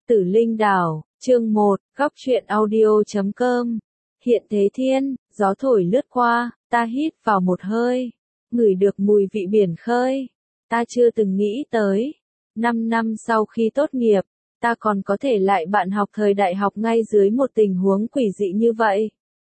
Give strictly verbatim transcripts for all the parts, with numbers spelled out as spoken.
Tử Linh Đảo, chương một, góc truyện audio chấm com. Hiện thế thiên, gió thổi lướt qua, ta hít vào một hơi, ngửi được mùi vị biển khơi. Ta chưa từng nghĩ tới, năm năm sau khi tốt nghiệp, ta còn có thể lại bạn học thời đại học ngay dưới một tình huống quỷ dị như vậy.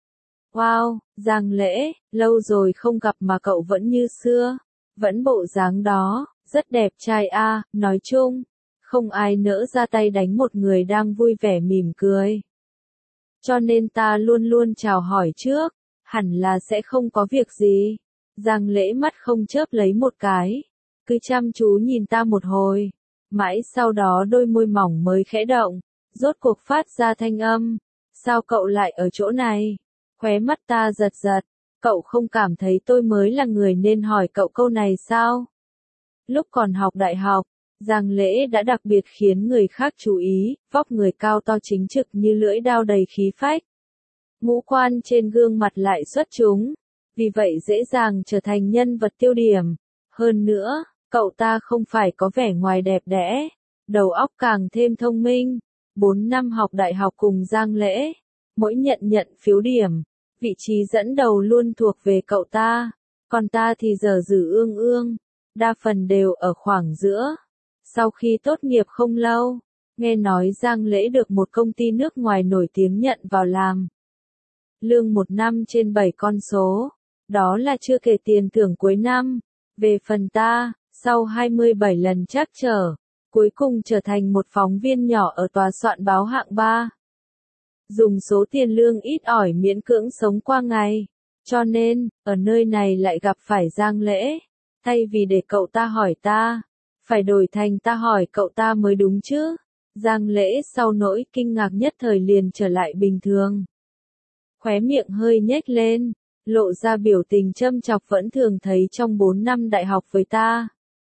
Wow, Giang Lễ, lâu rồi không gặp mà cậu vẫn như xưa, vẫn bộ dáng đó, rất đẹp trai a, à, nói chung, không ai nỡ ra tay đánh một người đang vui vẻ mỉm cười. Cho nên ta luôn luôn chào hỏi trước, hẳn là sẽ không có việc gì. Giang Lễ mắt không chớp lấy một cái, cứ chăm chú nhìn ta một hồi, mãi sau đó đôi môi mỏng mới khẽ động, rốt cuộc phát ra thanh âm, sao cậu lại ở chỗ này? Khóe mắt ta giật giật, cậu không cảm thấy tôi mới là người nên hỏi cậu câu này sao? Lúc còn học đại học, Giang Lễ đã đặc biệt khiến người khác chú ý, vóc người cao to chính trực như lưỡi dao đầy khí phách. Ngũ quan trên gương mặt lại xuất chúng, vì vậy dễ dàng trở thành nhân vật tiêu điểm. Hơn nữa, cậu ta không phải có vẻ ngoài đẹp đẽ, đầu óc càng thêm thông minh. Bốn năm học đại học cùng Giang Lễ, mỗi nhận nhận phiếu điểm, vị trí dẫn đầu luôn thuộc về cậu ta, còn ta thì dở dử ương ương, đa phần đều ở khoảng giữa. Sau khi tốt nghiệp không lâu, nghe nói Giang Lễ được một công ty nước ngoài nổi tiếng nhận vào làm. Lương một năm trên bảy con số, đó là chưa kể tiền thưởng cuối năm. Về phần ta, sau hai mươi bảy lần trắc trở, cuối cùng trở thành một phóng viên nhỏ ở tòa soạn báo hạng ba. Dùng số tiền lương ít ỏi miễn cưỡng sống qua ngày, cho nên, ở nơi này lại gặp phải Giang Lễ. Thay vì để cậu ta hỏi ta, phải đổi thành ta hỏi cậu ta mới đúng chứ. Giang Lễ sau nỗi kinh ngạc nhất thời liền trở lại bình thường. Khóe miệng hơi nhếch lên, lộ ra biểu tình châm chọc vẫn thường thấy trong bốn năm đại học với ta.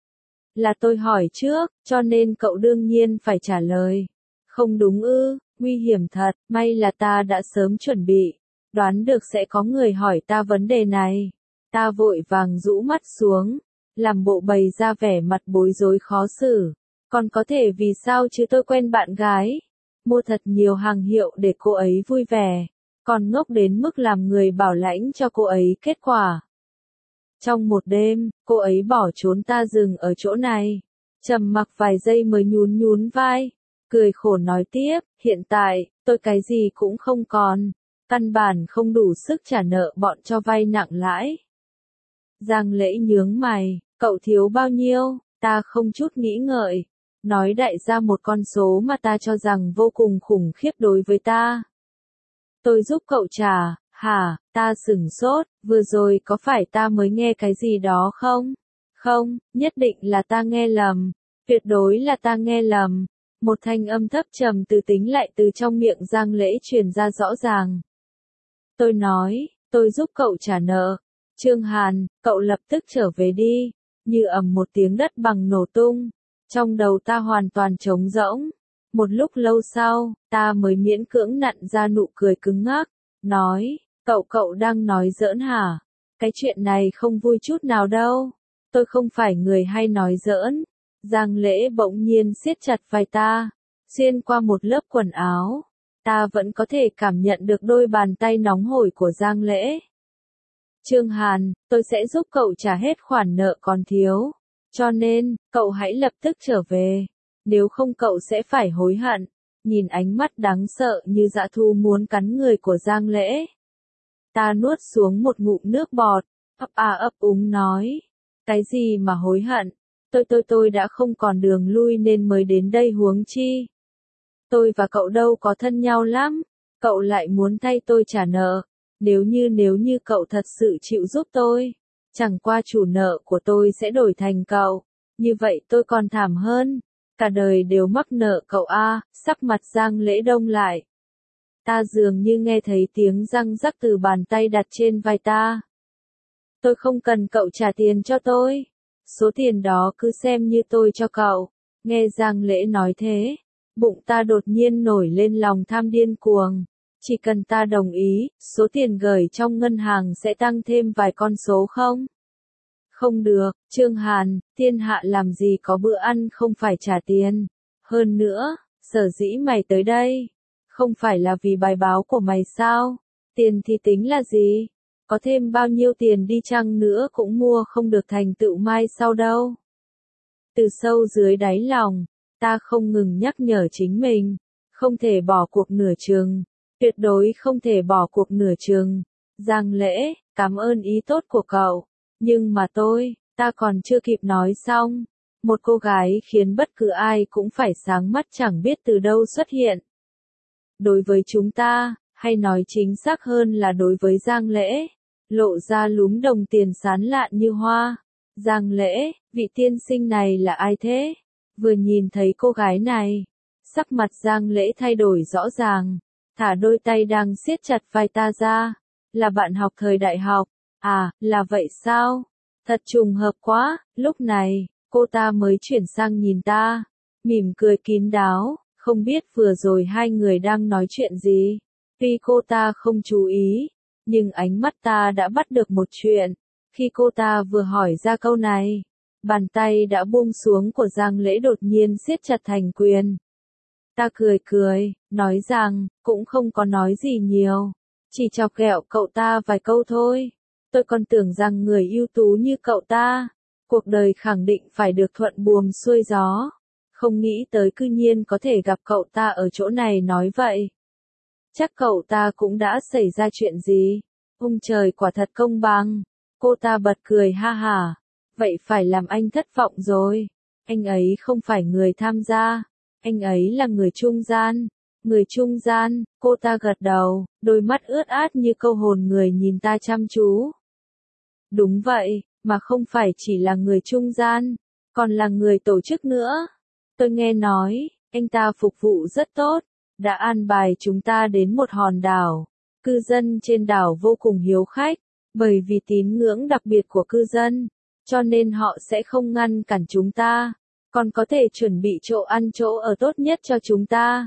Là tôi hỏi trước, cho nên cậu đương nhiên phải trả lời. Không đúng ư, nguy hiểm thật, may là ta đã sớm chuẩn bị, đoán được sẽ có người hỏi ta vấn đề này. Ta vội vàng rũ mắt xuống, làm bộ bày ra vẻ mặt bối rối khó xử. Còn có thể vì sao chứ tôi quen bạn gái, mua thật nhiều hàng hiệu để cô ấy vui vẻ, còn ngốc đến mức làm người bảo lãnh cho cô ấy kết quả. Trong một đêm, cô ấy bỏ trốn ta dừng ở chỗ này, trầm mặc vài giây mới nhún nhún vai, cười khổ nói tiếp, hiện tại, tôi cái gì cũng không còn, căn bản không đủ sức trả nợ bọn cho vay nặng lãi. Giang Lễ nhướng mày, cậu thiếu bao nhiêu? Ta không chút nghĩ ngợi, nói đại ra một con số mà ta cho rằng vô cùng khủng khiếp đối với ta. Tôi giúp cậu trả, hả? Ta sửng sốt, vừa rồi có phải ta mới nghe cái gì đó không? Không, nhất định là ta nghe lầm, tuyệt đối là ta nghe lầm. Một thanh âm thấp trầm từ tính lại từ trong miệng Giang Lễ truyền ra rõ ràng. Tôi nói, tôi giúp cậu trả nợ. Trương Hàn, cậu lập tức trở về đi. Như ầm một tiếng đất bằng nổ tung, trong đầu ta hoàn toàn trống rỗng. Một lúc lâu sau, ta mới miễn cưỡng nặn ra nụ cười cứng ngắc, nói, cậu cậu đang nói giỡn hả? Cái chuyện này không vui chút nào đâu. Tôi không phải người hay nói giỡn. Giang Lễ bỗng nhiên siết chặt vai ta, xuyên qua một lớp quần áo. Ta vẫn có thể cảm nhận được đôi bàn tay nóng hổi của Giang Lễ. Trương Hàn, tôi sẽ giúp cậu trả hết khoản nợ còn thiếu. Cho nên, cậu hãy lập tức trở về. Nếu không cậu sẽ phải hối hận. Nhìn ánh mắt đáng sợ như dã thú muốn cắn người của Giang Lễ. Ta nuốt xuống một ngụm nước bọt, ấp a ấp úng nói. Cái gì mà hối hận? Tôi tôi tôi đã không còn đường lui nên mới đến đây huống chi. Tôi và cậu đâu có thân nhau lắm. Cậu lại muốn thay tôi trả nợ. Nếu như nếu như cậu thật sự chịu giúp tôi, chẳng qua chủ nợ của tôi sẽ đổi thành cậu. Như vậy tôi còn thảm hơn. Cả đời đều mắc nợ cậu a. Sắc mặt Giang Lễ đông lại. Ta dường như nghe thấy tiếng răng rắc từ bàn tay đặt trên vai ta. Tôi không cần cậu trả tiền cho tôi. Số tiền đó cứ xem như tôi cho cậu. Nghe Giang Lễ nói thế, bụng ta đột nhiên nổi lên lòng tham điên cuồng. Chỉ cần ta đồng ý, số tiền gửi trong ngân hàng sẽ tăng thêm vài con số không? Không được, Trương Hàn, thiên hạ làm gì có bữa ăn không phải trả tiền. Hơn nữa, Sở dĩ mày tới đây, không phải là vì bài báo của mày sao? Tiền thì tính là gì? Có thêm bao nhiêu tiền đi chăng nữa cũng mua không được thành tựu mai sau đâu. Từ sâu dưới đáy lòng, ta không ngừng nhắc nhở chính mình, không thể bỏ cuộc nửa chừng, tuyệt đối không thể bỏ cuộc nửa chừng. Giang Lễ, cảm ơn ý tốt của cậu, nhưng mà tôi, ta còn chưa kịp nói xong. Một cô gái khiến bất cứ ai cũng phải sáng mắt chẳng biết từ đâu xuất hiện. Đối với chúng ta, hay nói chính xác hơn là đối với Giang Lễ, lộ ra lúm đồng tiền sán lạn như hoa. Giang Lễ, vị tiên sinh này là ai thế? Vừa nhìn thấy cô gái này, sắc mặt Giang Lễ thay đổi rõ ràng, thả đôi tay đang siết chặt vai ta ra. Là bạn học thời đại học, à, là vậy sao? Thật trùng hợp quá, lúc này, cô ta mới chuyển sang nhìn ta, mỉm cười kín đáo, không biết vừa rồi hai người đang nói chuyện gì. Tuy cô ta không chú ý, nhưng ánh mắt ta đã bắt được một chuyện. Khi cô ta vừa hỏi ra câu này, bàn tay đã buông xuống của Giang Lễ đột nhiên siết chặt thành quyền. Ta cười cười, nói rằng, cũng không có nói gì nhiều, chỉ chọc ghẹo cậu ta vài câu thôi. Tôi còn tưởng rằng người ưu tú như cậu ta, cuộc đời khẳng định phải được thuận buồm xuôi gió. Không nghĩ tới cư nhiên có thể gặp cậu ta ở chỗ này nói vậy. Chắc cậu ta cũng đã xảy ra chuyện gì. Ông trời quả thật công bằng. Cô ta bật cười ha hả. Vậy phải làm anh thất vọng rồi. Anh ấy không phải người tham gia. Anh ấy là người trung gian. Người trung gian, cô ta gật đầu, đôi mắt ướt át như câu hồn người nhìn ta chăm chú. Đúng vậy, mà không phải chỉ là người trung gian, còn là người tổ chức nữa. Tôi nghe nói, anh ta phục vụ rất tốt, đã an bài chúng ta đến một hòn đảo. Cư dân trên đảo vô cùng hiếu khách, bởi vì tín ngưỡng đặc biệt của cư dân, cho nên họ sẽ không ngăn cản chúng ta, còn có thể chuẩn bị chỗ ăn chỗ ở tốt nhất cho chúng ta.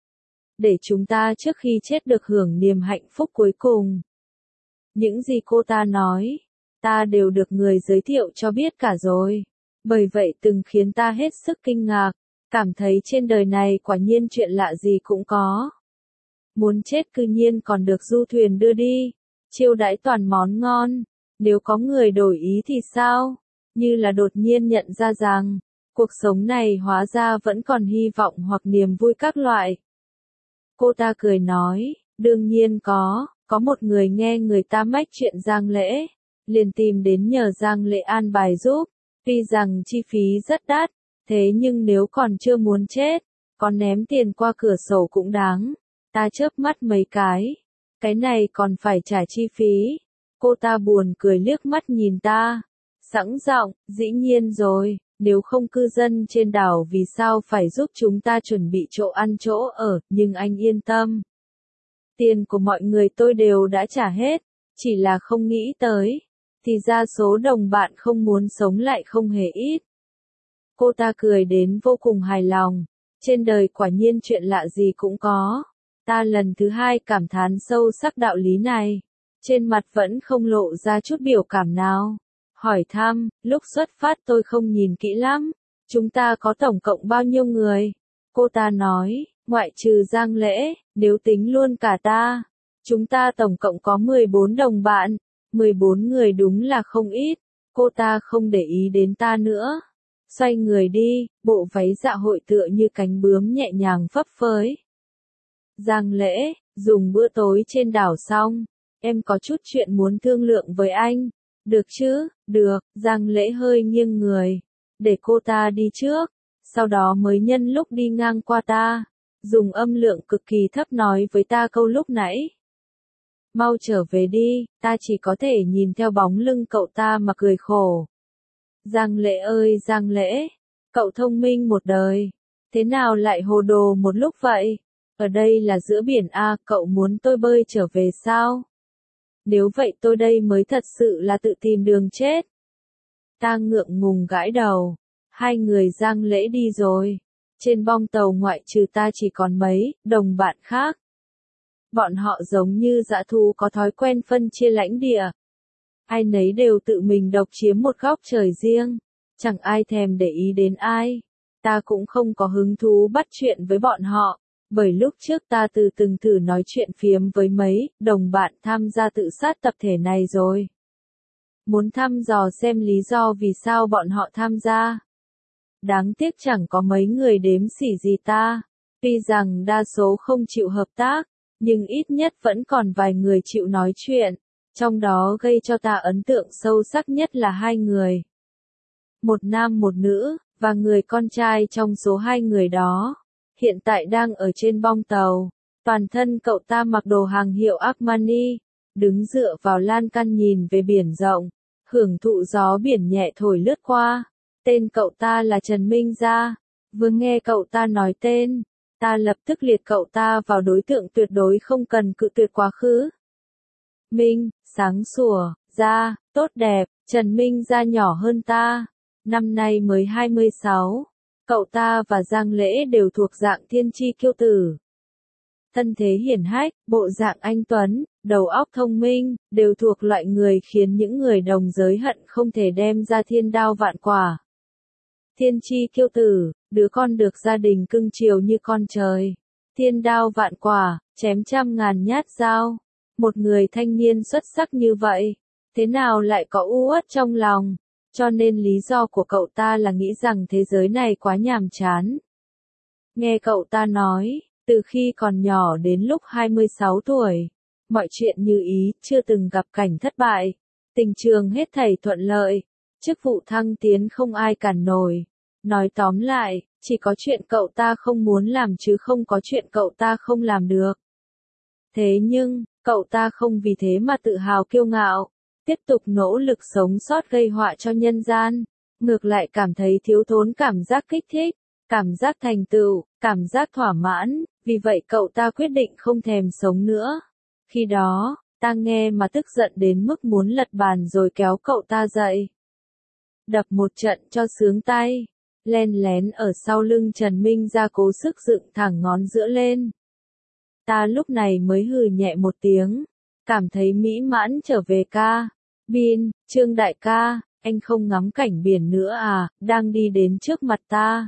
Để chúng ta trước khi chết được hưởng niềm hạnh phúc cuối cùng. Những gì cô ta nói, ta đều được người giới thiệu cho biết cả rồi. Bởi vậy từng khiến ta hết sức kinh ngạc, cảm thấy trên đời này quả nhiên chuyện lạ gì cũng có. Muốn chết cư nhiên còn được du thuyền đưa đi, chiêu đãi toàn món ngon. Nếu có người đổi ý thì sao? Như là đột nhiên nhận ra rằng, cuộc sống này hóa ra vẫn còn hy vọng hoặc niềm vui các loại. Cô ta cười nói, đương nhiên có, có một người nghe người ta mách chuyện Giang Lễ, liền tìm đến nhờ Giang Lễ an bài giúp, tuy rằng chi phí rất đắt, thế nhưng nếu còn chưa muốn chết, còn ném tiền qua cửa sổ cũng đáng. Ta chớp mắt mấy cái, cái này còn phải trả chi phí. Cô ta buồn cười liếc mắt nhìn ta, sẵn giọng, dĩ nhiên rồi. Nếu không cư dân trên đảo vì sao phải giúp chúng ta chuẩn bị chỗ ăn chỗ ở, nhưng anh yên tâm. Tiền của mọi người tôi đều đã trả hết, chỉ là không nghĩ tới. Thì ra số đồng bạn không muốn sống lại không hề ít. Cô ta cười đến vô cùng hài lòng. Trên đời quả nhiên chuyện lạ gì cũng có. Ta lần thứ hai cảm thán sâu sắc đạo lý này. Trên mặt vẫn không lộ ra chút biểu cảm nào. Hỏi thăm, lúc xuất phát tôi không nhìn kỹ lắm. Chúng ta có tổng cộng bao nhiêu người? Cô ta nói, ngoại trừ Giang Lễ, nếu tính luôn cả ta. Chúng ta tổng cộng có mười bốn đồng bạn. mười bốn người đúng là không ít. Cô ta không để ý đến ta nữa. Xoay người đi, bộ váy dạ hội tựa như cánh bướm nhẹ nhàng phấp phới. Giang Lễ, dùng bữa tối trên đảo xong. Em có chút chuyện muốn thương lượng với anh. Được chứ, được, Giang Lễ hơi nghiêng người, để cô ta đi trước, sau đó mới nhân lúc đi ngang qua ta, dùng âm lượng cực kỳ thấp nói với ta câu lúc nãy. Mau trở về đi, ta chỉ có thể nhìn theo bóng lưng cậu ta mà cười khổ. Giang Lễ ơi Giang Lễ, cậu thông minh một đời, thế nào lại hồ đồ một lúc vậy? Ở đây là giữa biển A, cậu muốn tôi bơi trở về sao? Nếu vậy tôi đây mới thật sự là tự tìm đường chết. Ta ngượng ngùng gãi đầu. Hai người Giang Lễ đi rồi. Trên bong tàu ngoại trừ ta chỉ còn mấy đồng bạn khác. Bọn họ giống như dã thú có thói quen phân chia lãnh địa. Ai nấy đều tự mình độc chiếm một góc trời riêng. Chẳng ai thèm để ý đến ai. Ta cũng không có hứng thú bắt chuyện với bọn họ, bởi lúc trước ta từ từng thử nói chuyện phiếm với mấy đồng bạn tham gia tự sát tập thể này rồi. Muốn thăm dò xem lý do vì sao bọn họ tham gia. Đáng tiếc chẳng có mấy người đếm xỉa gì ta. Tuy rằng đa số không chịu hợp tác, nhưng ít nhất vẫn còn vài người chịu nói chuyện. Trong đó gây cho ta ấn tượng sâu sắc nhất là hai người. Một nam một nữ, và người con trai trong số hai người đó. Hiện tại đang ở trên bong tàu. Toàn thân cậu ta mặc đồ hàng hiệu Armani, đứng dựa vào lan can nhìn về biển rộng, hưởng thụ gió biển nhẹ thổi lướt qua. Tên cậu ta là Trần Minh Gia. Vừa nghe cậu ta nói tên, ta lập tức liệt cậu ta vào đối tượng tuyệt đối không cần cự tuyệt quá khứ. Minh, sáng sủa, Gia, tốt đẹp. Trần Minh Gia nhỏ hơn ta, năm nay mới hai mươi sáu. Cậu ta và Giang Lễ đều thuộc dạng thiên chi kiêu tử. Thân thế hiển hách, bộ dạng anh tuấn, đầu óc thông minh, đều thuộc loại người khiến những người đồng giới hận không thể đem ra thiên đao vạn quả. Thiên chi kiêu tử, đứa con được gia đình cưng chiều như con trời. Thiên đao vạn quả, chém trăm ngàn nhát dao. Một người thanh niên xuất sắc như vậy, thế nào lại có u uất trong lòng? Cho nên lý do của cậu ta là nghĩ rằng thế giới này quá nhàm chán. Nghe cậu ta nói, từ khi còn nhỏ đến lúc hai mươi sáu tuổi, mọi chuyện như ý, chưa từng gặp cảnh thất bại. Tình trường hết thảy thuận lợi, chức vụ thăng tiến không ai cản nổi. Nói tóm lại, chỉ có chuyện cậu ta không muốn làm chứ không có chuyện cậu ta không làm được. Thế nhưng, cậu ta không vì thế mà tự hào kiêu ngạo, tiếp tục nỗ lực sống sót gây họa cho nhân gian, ngược lại cảm thấy thiếu thốn cảm giác kích thích, cảm giác thành tựu, cảm giác thỏa mãn, vì vậy cậu ta quyết định không thèm sống nữa. Khi đó, ta nghe mà tức giận đến mức muốn lật bàn rồi kéo cậu ta dậy. Đập một trận cho sướng tay, len lén ở sau lưng Trần Minh Gia cố sức dựng thẳng ngón giữa lên. Ta lúc này mới hừ nhẹ một tiếng, cảm thấy mỹ mãn trở về ca. Bin, Trương đại ca, anh không ngắm cảnh biển nữa à, đang đi đến trước mặt ta.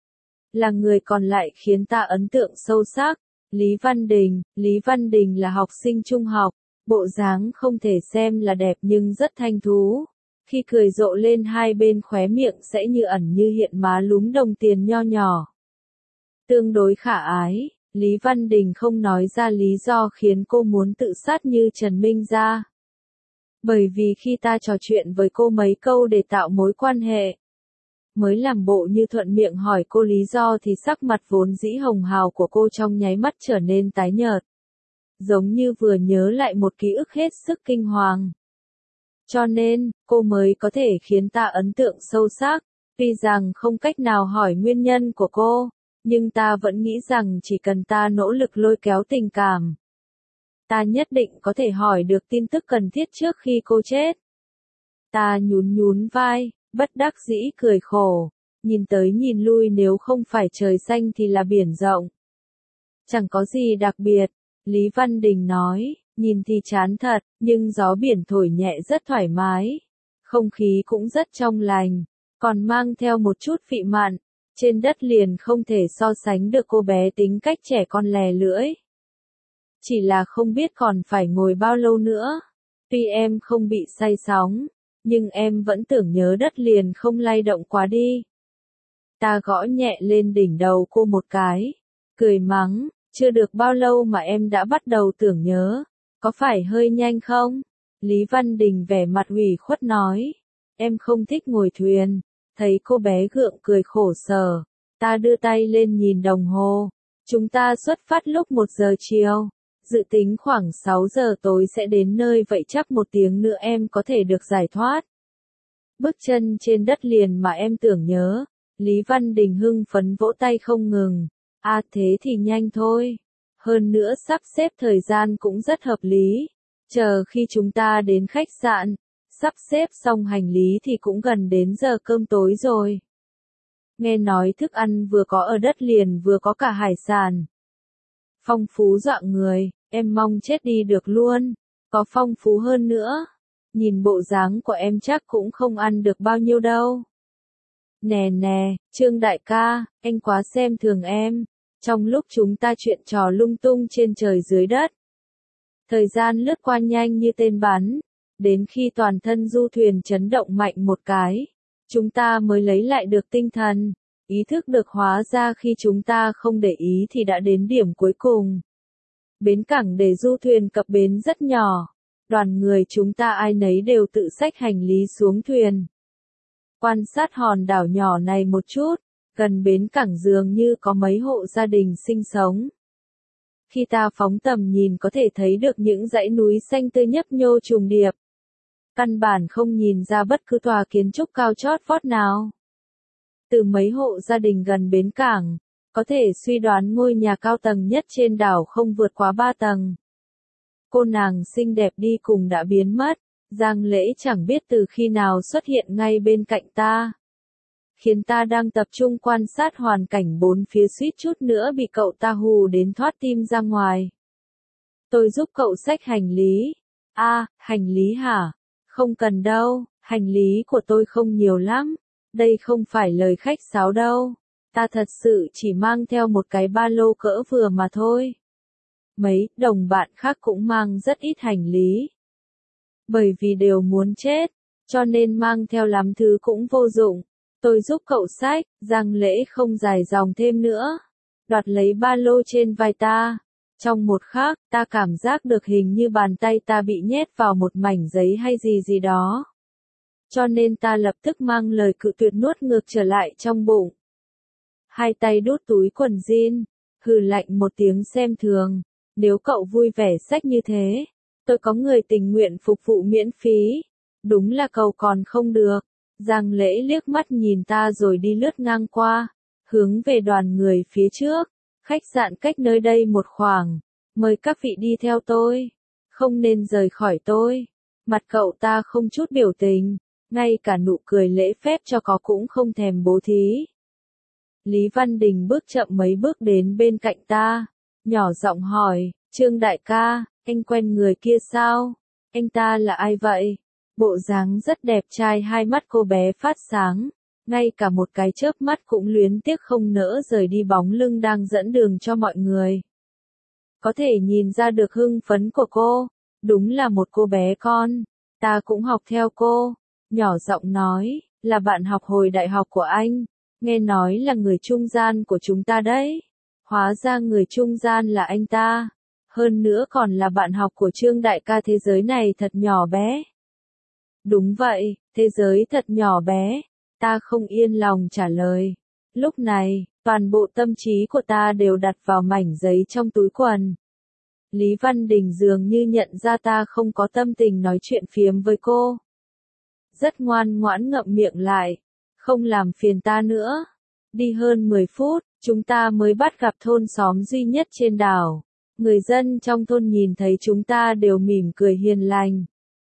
Là người còn lại khiến ta ấn tượng sâu sắc. Lý Văn Đình, Lý Văn Đình là học sinh trung học, bộ dáng không thể xem là đẹp nhưng rất thanh thú. Khi cười rộ lên hai bên khóe miệng sẽ như ẩn như hiện má lúm đồng tiền nho nhỏ. Tương đối khả ái, Lý Văn Đình không nói ra lý do khiến cô muốn tự sát như Trần Minh Gia. Bởi vì khi ta trò chuyện với cô mấy câu để tạo mối quan hệ, mới làm bộ như thuận miệng hỏi cô lý do thì sắc mặt vốn dĩ hồng hào của cô trong nháy mắt trở nên tái nhợt. Giống như vừa nhớ lại một ký ức hết sức kinh hoàng. Cho nên, cô mới có thể khiến ta ấn tượng sâu sắc. Tuy rằng không cách nào hỏi nguyên nhân của cô, nhưng ta vẫn nghĩ rằng chỉ cần ta nỗ lực lôi kéo tình cảm, ta nhất định có thể hỏi được tin tức cần thiết trước khi cô chết. Ta nhún nhún vai, bất đắc dĩ cười khổ, nhìn tới nhìn lui nếu không phải trời xanh thì là biển rộng. Chẳng có gì đặc biệt, Lý Văn Đình nói, nhìn thì chán thật, nhưng gió biển thổi nhẹ rất thoải mái. Không khí cũng rất trong lành, còn mang theo một chút vị mặn. Trên đất liền không thể so sánh được cô bé tính cách trẻ con lè lưỡi. Chỉ là không biết còn phải ngồi bao lâu nữa. Tuy em không bị say sóng, nhưng em vẫn tưởng nhớ đất liền không lay động quá đi. Ta gõ nhẹ lên đỉnh đầu cô một cái, cười mắng, chưa được bao lâu mà em đã bắt đầu tưởng nhớ, có phải hơi nhanh không? Lý Văn Đình vẻ mặt ủy khuất nói, em không thích ngồi thuyền. Thấy cô bé gượng cười khổ sở, ta đưa tay lên nhìn đồng hồ. Chúng ta xuất phát lúc một giờ chiều, dự tính khoảng sáu giờ tối sẽ đến nơi vậy chắc một tiếng nữa em có thể được giải thoát. Bước chân trên đất liền mà em tưởng nhớ, Lý Văn Đình hưng phấn vỗ tay không ngừng. À thế thì nhanh thôi. Hơn nữa sắp xếp thời gian cũng rất hợp lý. Chờ khi chúng ta đến khách sạn, sắp xếp xong hành lý thì cũng gần đến giờ cơm tối rồi. Nghe nói thức ăn vừa có ở đất liền vừa có cả hải sản. Phong phú dọa người, em mong chết đi được luôn. Có phong phú hơn nữa. Nhìn bộ dáng của em chắc cũng không ăn được bao nhiêu đâu. Nè nè, Trương đại ca, anh quá xem thường em. Trong lúc chúng ta chuyện trò lung tung trên trời dưới đất. Thời gian lướt qua nhanh như tên bắn. Đến khi toàn thân du thuyền chấn động mạnh một cái. Chúng ta mới lấy lại được tinh thần. Ý thức được hóa ra khi chúng ta không để ý thì đã đến điểm cuối cùng. Bến cảng để du thuyền cập bến rất nhỏ. Đoàn người chúng ta ai nấy đều tự xách hành lý xuống thuyền. Quan sát hòn đảo nhỏ này một chút, gần bến cảng dường như có mấy hộ gia đình sinh sống. Khi ta phóng tầm nhìn có thể thấy được những dãy núi xanh tươi nhấp nhô trùng điệp. Căn bản không nhìn ra bất cứ tòa kiến trúc cao chót vót nào. Từ mấy hộ gia đình gần bến cảng, có thể suy đoán ngôi nhà cao tầng nhất trên đảo không vượt quá ba tầng. Cô nàng xinh đẹp đi cùng đã biến mất, Giang Lễ chẳng biết từ khi nào xuất hiện ngay bên cạnh ta. Khiến ta đang tập trung quan sát hoàn cảnh bốn phía suýt chút nữa bị cậu ta hù đến thoát tim ra ngoài. Tôi giúp cậu xách hành lý. A, à, hành lý hả? Không cần đâu, hành lý của tôi không nhiều lắm. Đây không phải lời khách sáo đâu. Ta thật sự chỉ mang theo một cái ba lô cỡ vừa mà thôi. Mấy đồng bạn khác cũng mang rất ít hành lý. Bởi vì đều muốn chết, cho nên mang theo lắm thứ cũng vô dụng. Tôi giúp cậu xách, Giang Lễ không dài dòng thêm nữa. Đoạt lấy ba lô trên vai ta. Trong một khắc, ta cảm giác được hình như bàn tay ta bị nhét vào một mảnh giấy hay gì gì đó. Cho nên ta lập tức mang lời cự tuyệt nuốt ngược trở lại trong bụng. Hai tay đút túi quần jean, hừ lạnh một tiếng xem thường. Nếu cậu vui vẻ xách như thế, tôi có người tình nguyện phục vụ miễn phí. Đúng là cậu còn không được. Giang Lễ liếc mắt nhìn ta rồi đi lướt ngang qua, hướng về đoàn người phía trước. Khách sạn cách nơi đây một khoảng. Mời các vị đi theo tôi. Không nên rời khỏi tôi. Mặt cậu ta không chút biểu tình. Ngay cả nụ cười lễ phép cho có cũng không thèm bố thí. Lý Văn Đình bước chậm mấy bước đến bên cạnh ta. Nhỏ giọng hỏi, Trương đại ca, anh quen người kia sao? Anh ta là ai vậy? Bộ dáng rất đẹp trai, hai mắt cô bé phát sáng. Ngay cả một cái chớp mắt cũng luyến tiếc không nỡ rời đi bóng lưng đang dẫn đường cho mọi người. Có thể nhìn ra được hưng phấn của cô. Đúng là một cô bé con. Ta cũng học theo cô. Nhỏ giọng nói, là bạn học hồi đại học của anh. Nghe nói là người trung gian của chúng ta đấy. Hóa ra người trung gian là anh ta. Hơn nữa còn là bạn học của Trương đại ca. Thế giới này thật nhỏ bé. Đúng vậy, thế giới thật nhỏ bé. Ta không yên lòng trả lời. Lúc này, toàn bộ tâm trí của ta đều đặt vào mảnh giấy trong túi quần. Lý Văn Đình dường như nhận ra ta không có tâm tình nói chuyện phiếm với cô. Rất ngoan ngoãn ngậm miệng lại. Không làm phiền ta nữa. Đi hơn mười phút, chúng ta mới bắt gặp thôn xóm duy nhất trên đảo. Người dân trong thôn nhìn thấy chúng ta đều mỉm cười hiền lành.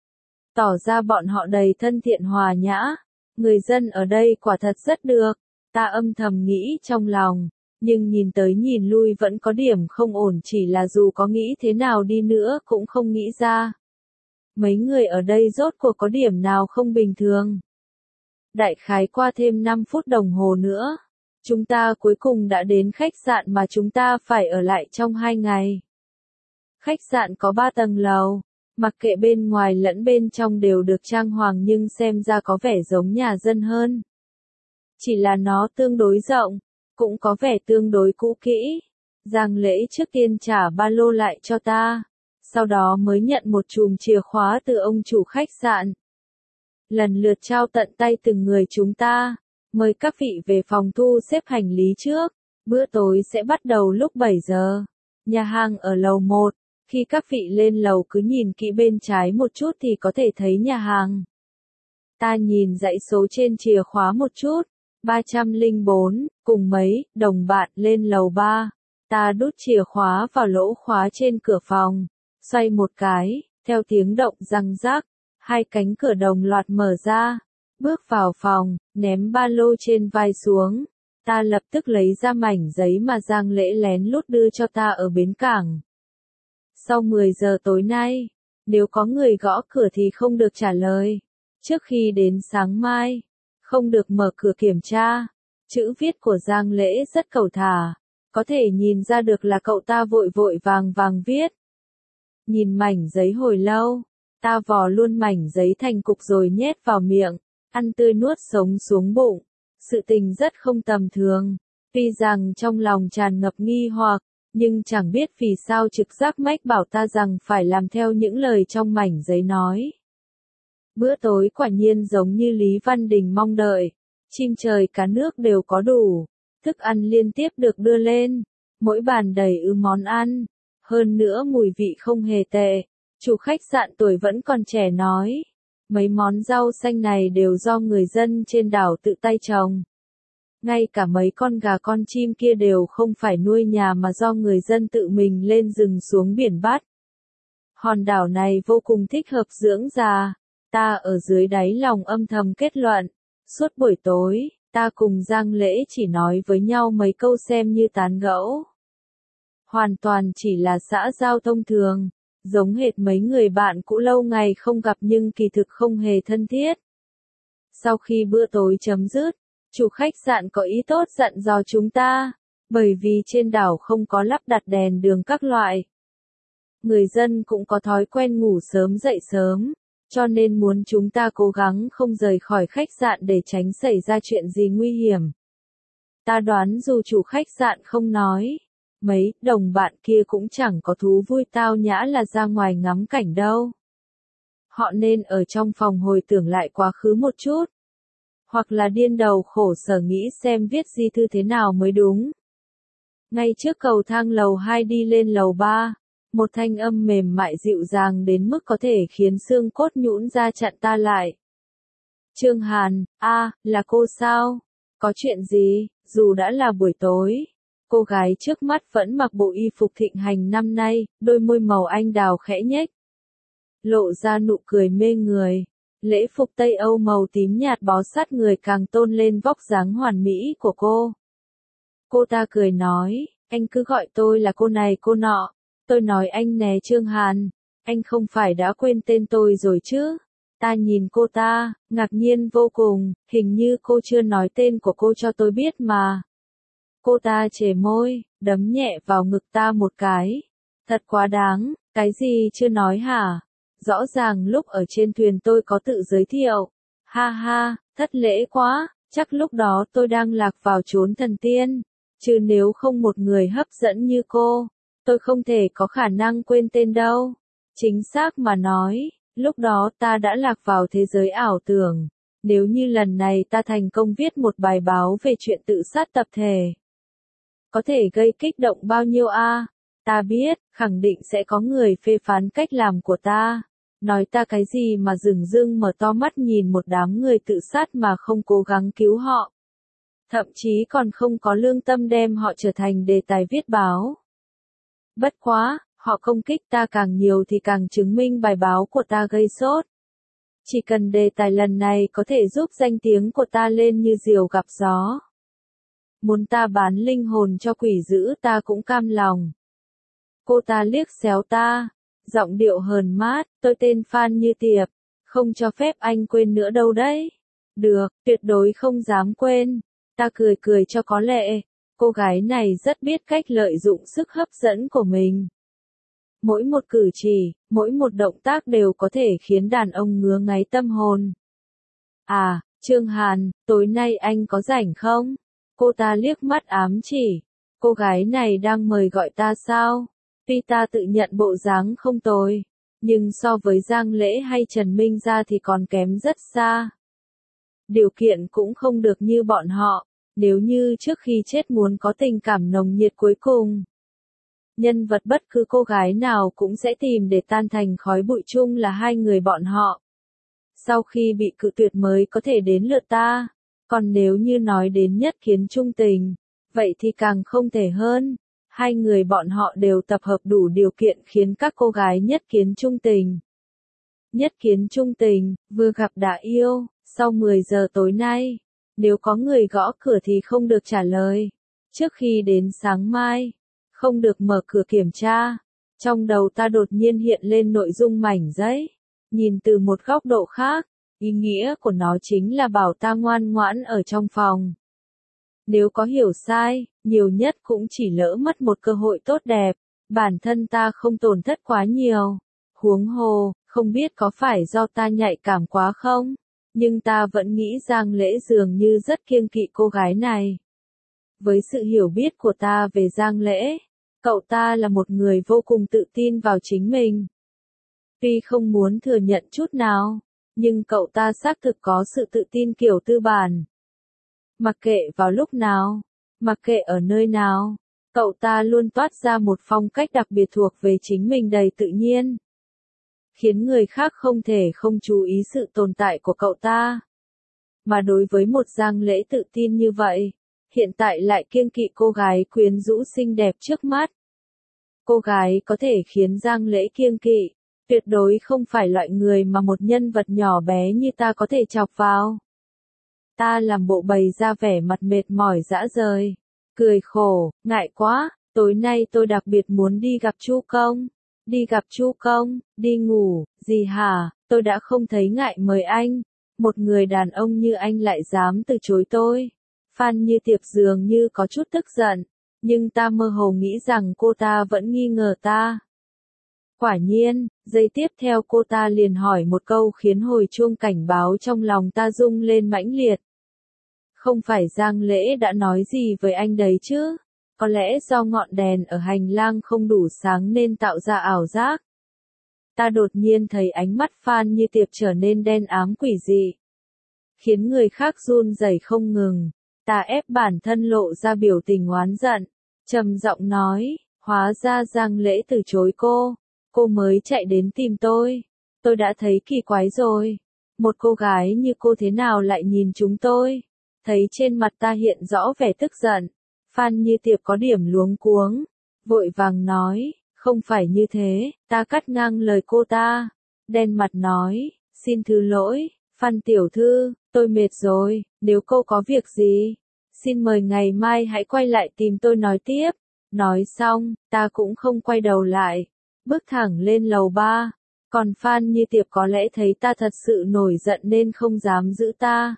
Tỏ ra bọn họ đầy thân thiện hòa nhã. Người dân ở đây quả thật rất được. Ta âm thầm nghĩ trong lòng. Nhưng nhìn tới nhìn lui vẫn có điểm không ổn, chỉ là dù có nghĩ thế nào đi nữa cũng không nghĩ ra. Mấy người ở đây rốt cuộc có điểm nào không bình thường. Đại khái qua thêm năm phút đồng hồ nữa. Chúng ta cuối cùng đã đến khách sạn mà chúng ta phải ở lại trong hai ngày. Khách sạn có ba tầng lầu. Mặc kệ bên ngoài lẫn bên trong đều được trang hoàng nhưng xem ra có vẻ giống nhà dân hơn. Chỉ là nó tương đối rộng, cũng có vẻ tương đối cũ kỹ. Giang Lễ trước tiên trả ba lô lại cho ta, sau đó mới nhận một chùm chìa khóa từ ông chủ khách sạn. Lần lượt trao tận tay từng người chúng ta, mời các vị về phòng thu xếp hành lý trước. Bữa tối sẽ bắt đầu lúc bảy giờ. Nhà hàng ở lầu một. Khi các vị lên lầu cứ nhìn kỹ bên trái một chút thì có thể thấy nhà hàng. Ta nhìn dãy số trên chìa khóa một chút. ba trăm lẻ bốn, cùng mấy đồng bạn lên lầu ba. Ta đút chìa khóa vào lỗ khóa trên cửa phòng. Xoay một cái, theo tiếng động răng rắc. Hai cánh cửa đồng loạt mở ra. Bước vào phòng, ném ba lô trên vai xuống. Ta lập tức lấy ra mảnh giấy mà Giang Lễ lén lút đưa cho ta ở bến cảng. Sau mười giờ tối nay, nếu có người gõ cửa thì không được trả lời. Trước khi đến sáng mai, không được mở cửa kiểm tra. Chữ viết của Giang Lễ rất cẩu thả, có thể nhìn ra được là cậu ta vội vội vàng vàng viết. Nhìn mảnh giấy hồi lâu, ta vò luôn mảnh giấy thành cục rồi nhét vào miệng, ăn tươi nuốt sống xuống bụng. Sự tình rất không tầm thường, tuy rằng trong lòng tràn ngập nghi hoặc, nhưng chẳng biết vì sao trực giác mách bảo ta rằng phải làm theo những lời trong mảnh giấy nói. Bữa tối quả nhiên giống như Lý Văn Đình mong đợi, chim trời cá nước đều có đủ, thức ăn liên tiếp được đưa lên, mỗi bàn đầy ứ món ăn, hơn nữa mùi vị không hề tệ. Chủ khách sạn tuổi vẫn còn trẻ nói, mấy món rau xanh này đều do người dân trên đảo tự tay trồng. Ngay cả mấy con gà con chim kia đều không phải nuôi nhà mà do người dân tự mình lên rừng xuống biển bắt. Hòn đảo này vô cùng thích hợp dưỡng già, ta ở dưới đáy lòng âm thầm kết luận. Suốt buổi tối, ta cùng Giang Lễ chỉ nói với nhau mấy câu xem như tán gẫu. Hoàn toàn chỉ là xã giao thông thường, giống hệt mấy người bạn cũ lâu ngày không gặp nhưng kỳ thực không hề thân thiết. Sau khi bữa tối chấm dứt, chủ khách sạn có ý tốt dặn dò chúng ta, bởi vì trên đảo không có lắp đặt đèn đường các loại. Người dân cũng có thói quen ngủ sớm dậy sớm, cho nên muốn chúng ta cố gắng không rời khỏi khách sạn để tránh xảy ra chuyện gì nguy hiểm. Ta đoán dù chủ khách sạn không nói, mấy đồng bạn kia cũng chẳng có thú vui tao nhã là ra ngoài ngắm cảnh đâu. Họ nên ở trong phòng hồi tưởng lại quá khứ một chút, hoặc là điên đầu khổ sở nghĩ xem viết di thư thế nào mới đúng. Ngay trước cầu thang lầu hai đi lên lầu ba, một thanh âm mềm mại dịu dàng đến mức có thể khiến xương cốt nhũn ra chặn ta lại. Trương Hàn, a, là cô sao? Có chuyện gì? Dù đã là buổi tối, cô gái trước mắt vẫn mặc bộ y phục thịnh hành năm nay, đôi môi màu anh đào khẽ nhếch, lộ ra nụ cười mê người. Lễ phục Tây Âu màu tím nhạt bó sát người càng tôn lên vóc dáng hoàn mỹ của cô. Cô ta cười nói, anh cứ gọi tôi là cô này cô nọ. Tôi nói anh nè Trương Hàn, anh không phải đã quên tên tôi rồi chứ? Ta nhìn cô ta, ngạc nhiên vô cùng, hình như cô chưa nói tên của cô cho tôi biết mà. Cô ta chề môi, đấm nhẹ vào ngực ta một cái. Thật quá đáng, cái gì chưa nói hả? Rõ ràng lúc ở trên thuyền tôi có tự giới thiệu. Ha ha, thất lễ quá, chắc lúc đó tôi đang lạc vào chốn thần tiên. Chứ nếu không một người hấp dẫn như cô, tôi không thể có khả năng quên tên đâu. Chính xác mà nói, lúc đó ta đã lạc vào thế giới ảo tưởng. Nếu như lần này ta thành công viết một bài báo về chuyện tự sát tập thể, có thể gây kích động bao nhiêu a? Ta biết, khẳng định sẽ có người phê phán cách làm của ta. Nói ta cái gì mà dửng dưng mở to mắt nhìn một đám người tự sát mà không cố gắng cứu họ. Thậm chí còn không có lương tâm đem họ trở thành đề tài viết báo. Bất quá, họ công kích ta càng nhiều thì càng chứng minh bài báo của ta gây sốt. Chỉ cần đề tài lần này có thể giúp danh tiếng của ta lên như diều gặp gió. Muốn ta bán linh hồn cho quỷ dữ ta cũng cam lòng. Cô ta liếc xéo ta, giọng điệu hờn mát, tôi tên Phan Như Tiệp, không cho phép anh quên nữa đâu đấy. Được, tuyệt đối không dám quên. Ta cười cười cho có lệ, cô gái này rất biết cách lợi dụng sức hấp dẫn của mình. Mỗi một cử chỉ, mỗi một động tác đều có thể khiến đàn ông ngứa ngáy tâm hồn. À, Trương Hàn, tối nay anh có rảnh không? Cô ta liếc mắt ám chỉ. Cô gái này đang mời gọi ta sao? Tuy ta tự nhận bộ dáng không tồi, nhưng so với Giang Lễ hay Trần Minh ra thì còn kém rất xa. Điều kiện cũng không được như bọn họ, nếu như trước khi chết muốn có tình cảm nồng nhiệt cuối cùng. Nhân vật bất cứ cô gái nào cũng sẽ tìm để tan thành khói bụi chung là hai người bọn họ. Sau khi bị cự tuyệt mới có thể đến lượt ta, còn nếu như nói đến nhất kiến trung tình, vậy thì càng không thể hơn. Hai người bọn họ đều tập hợp đủ điều kiện khiến các cô gái nhất kiến trung tình. Nhất kiến trung tình, vừa gặp đã yêu, sau mười giờ tối nay, nếu có người gõ cửa thì không được trả lời. Trước khi đến sáng mai, không được mở cửa kiểm tra. Trong đầu ta đột nhiên hiện lên nội dung mảnh giấy, nhìn từ một góc độ khác, ý nghĩa của nó chính là bảo ta ngoan ngoãn ở trong phòng. Nếu có hiểu sai, nhiều nhất cũng chỉ lỡ mất một cơ hội tốt đẹp, bản thân ta không tổn thất quá nhiều. Huống hồ, không biết có phải do ta nhạy cảm quá không, nhưng ta vẫn nghĩ Giang Lễ dường như rất kiêng kỵ cô gái này. Với sự hiểu biết của ta về Giang Lễ, cậu ta là một người vô cùng tự tin vào chính mình. Tuy không muốn thừa nhận chút nào, nhưng cậu ta xác thực có sự tự tin kiểu tư bản. Mặc kệ vào lúc nào, mặc kệ ở nơi nào, cậu ta luôn toát ra một phong cách đặc biệt thuộc về chính mình đầy tự nhiên, khiến người khác không thể không chú ý sự tồn tại của cậu ta. Mà đối với một Giang Lễ tự tin như vậy, hiện tại lại kiêng kỵ cô gái quyến rũ xinh đẹp trước mắt. Cô gái có thể khiến Giang Lễ kiêng kỵ, tuyệt đối không phải loại người mà một nhân vật nhỏ bé như ta có thể chọc vào. Ta làm bộ bày ra vẻ mặt mệt mỏi dã rời, cười khổ, ngại quá, tối nay tôi đặc biệt muốn đi gặp Chu Công. Đi gặp Chu Công, đi ngủ, gì hả, tôi đã không thấy ngại mời anh. Một người đàn ông như anh lại dám từ chối tôi. Phan Như Tiệp dường như có chút tức giận, nhưng ta mơ hồ nghĩ rằng cô ta vẫn nghi ngờ ta. Quả nhiên, giây tiếp theo cô ta liền hỏi một câu khiến hồi chuông cảnh báo trong lòng ta rung lên mãnh liệt. Không phải Giang Lễ đã nói gì với anh đấy chứ? Có lẽ do ngọn đèn ở hành lang không đủ sáng nên tạo ra ảo giác. Ta đột nhiên thấy ánh mắt Phan Như Tiệp trở nên đen ám quỷ dị, khiến người khác run rẩy không ngừng. Ta ép bản thân lộ ra biểu tình oán giận, trầm giọng nói, hóa ra Giang Lễ từ chối cô, cô mới chạy đến tìm tôi. Tôi đã thấy kỳ quái rồi, một cô gái như cô thế nào lại nhìn chúng tôi? Thấy trên mặt ta hiện rõ vẻ tức giận, Phan Như Tiệp có điểm luống cuống, vội vàng nói, không phải như thế. Ta cắt ngang lời cô ta, đen mặt nói, xin thứ lỗi, Phan tiểu thư, tôi mệt rồi, nếu cô có việc gì, xin mời ngày mai hãy quay lại tìm tôi nói tiếp. Nói xong, ta cũng không quay đầu lại, bước thẳng lên lầu ba, còn Phan Như Tiệp có lẽ thấy ta thật sự nổi giận nên không dám giữ ta.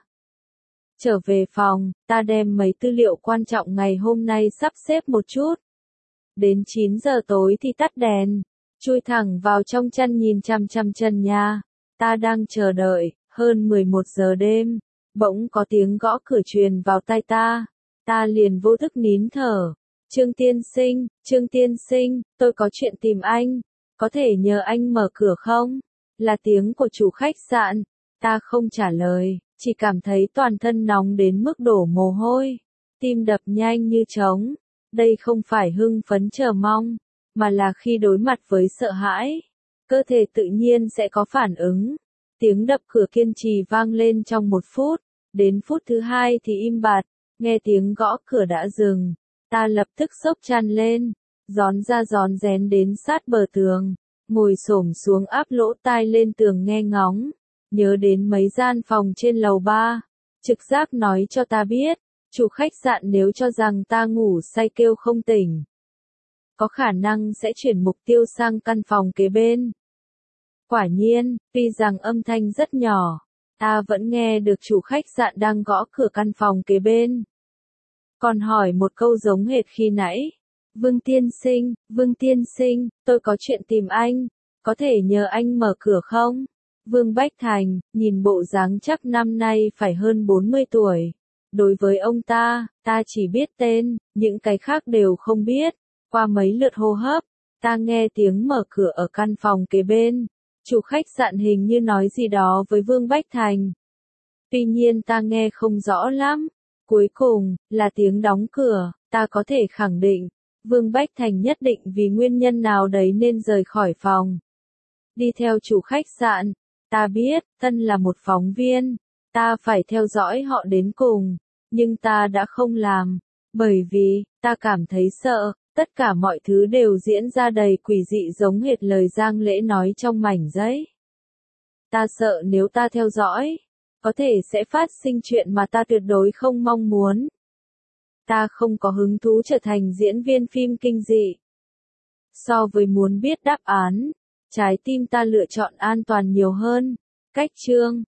Trở về phòng, ta đem mấy tư liệu quan trọng ngày hôm nay sắp xếp một chút. Đến chín giờ tối thì tắt đèn, chui thẳng vào trong chăn nhìn chằm chằm trần nhà. Ta đang chờ đợi, hơn mười một giờ đêm, bỗng có tiếng gõ cửa truyền vào tai ta. Ta liền vô thức nín thở. Trương tiên sinh, Trương tiên sinh, tôi có chuyện tìm anh, có thể nhờ anh mở cửa không? Là tiếng của chủ khách sạn. Ta không trả lời, chỉ cảm thấy toàn thân nóng đến mức đổ mồ hôi, tim đập nhanh như trống. Đây không phải hưng phấn chờ mong, mà là khi đối mặt với sợ hãi, cơ thể tự nhiên sẽ có phản ứng. Tiếng đập cửa kiên trì vang lên trong một phút, đến phút thứ hai thì im bặt, nghe tiếng gõ cửa đã dừng. Ta lập tức xốc chăn lên, gión ra gión rén đến sát bờ tường, ngồi xổm xuống áp lỗ tai lên tường nghe ngóng, nhớ đến mấy gian phòng trên lầu ba. Trực giác nói cho ta biết, chủ khách sạn nếu cho rằng ta ngủ say kêu không tỉnh, có khả năng sẽ chuyển mục tiêu sang căn phòng kế bên. Quả nhiên, tuy rằng âm thanh rất nhỏ, ta vẫn nghe được chủ khách sạn đang gõ cửa căn phòng kế bên. Còn hỏi một câu giống hệt khi nãy. Vương tiên sinh, Vương tiên sinh, tôi có chuyện tìm anh, có thể nhờ anh mở cửa không? Vương Bách Thành, nhìn bộ dáng chắc năm nay phải hơn bốn mươi tuổi. Đối với ông ta, ta chỉ biết tên, những cái khác đều không biết. Qua mấy lượt hô hấp, ta nghe tiếng mở cửa ở căn phòng kế bên. Chủ khách sạn hình như nói gì đó với Vương Bách Thành. Tuy nhiên ta nghe không rõ lắm. Cuối cùng, là tiếng đóng cửa, ta có thể khẳng định, Vương Bách Thành nhất định vì nguyên nhân nào đấy nên rời khỏi phòng. Đi theo chủ khách sạn, ta biết, thân là một phóng viên, ta phải theo dõi họ đến cùng, nhưng ta đã không làm, bởi vì, ta cảm thấy sợ, tất cả mọi thứ đều diễn ra đầy quỷ dị giống hệt lời Giang Lễ nói trong mảnh giấy. Ta sợ nếu ta theo dõi, có thể sẽ phát sinh chuyện mà ta tuyệt đối không mong muốn. Ta không có hứng thú trở thành diễn viên phim kinh dị. So với muốn biết đáp án, trái tim ta lựa chọn an toàn nhiều hơn. Cách chương